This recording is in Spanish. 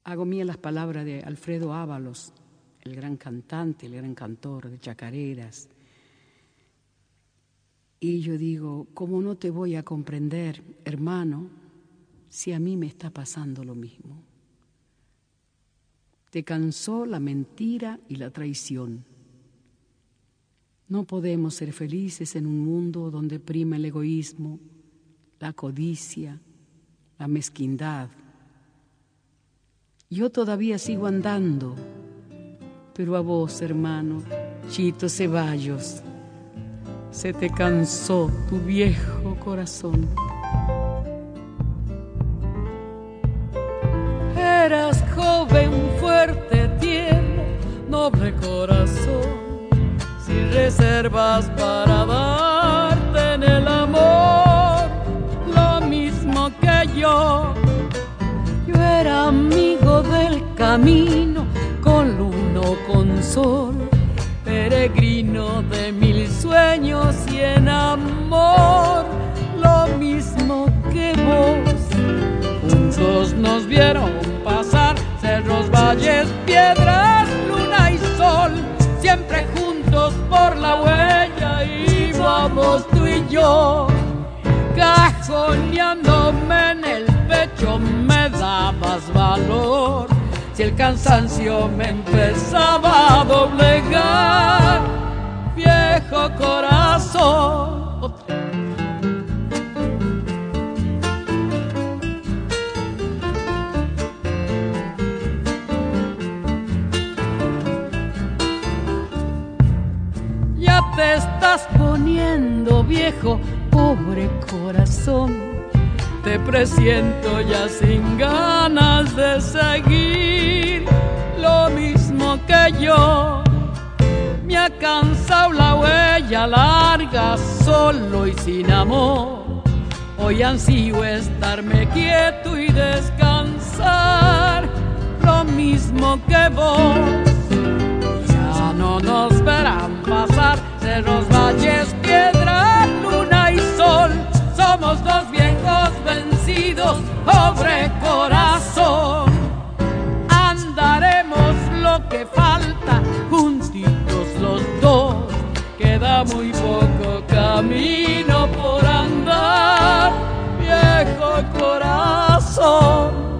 Hago mía las palabras de Alfredo Ábalos, el gran cantante, el gran cantor de chacareras. Y yo digo, ¿cómo no te voy a comprender, hermano, si a mí me está pasando lo mismo? Te cansó la mentira y la traición. No podemos ser felices en un mundo donde prima el egoísmo, la codicia, la mezquindad. Yo todavía sigo andando, pero a vos, hermano, Chito Ceballos, se te cansó tu viejo corazón. Eras joven, fuerte, tierno, noble corazón, sin reservas para darte en el amor, lo mismo que yo. Yo era amigo del camino, con luna o con sol, peregrino de mil sueños y en amor, lo mismo que vos. Juntos nos vieron pasar cerros, valles, piedras, luna y sol, siempre juntos por la huella íbamos tú y yo. Cajoneándome en el pecho me dabas valor, si el cansancio me empezaba a doblegar, viejo corazón. Ya te estás poniendo viejo, pobre corazón. Te presiento ya sin ganas de seguir, lo mismo que yo. Me ha cansado la huella larga, solo y sin amor. Hoy ansío estarme quieto y descansar, lo mismo que vos. Ya no nos verán pasar cerros, valles, piedras, luna y sol. Somos dos viejos vencidos, pobre corazón. Andaremos lo que falta, juntitos los dos. Queda muy poco camino por andar, viejo corazón.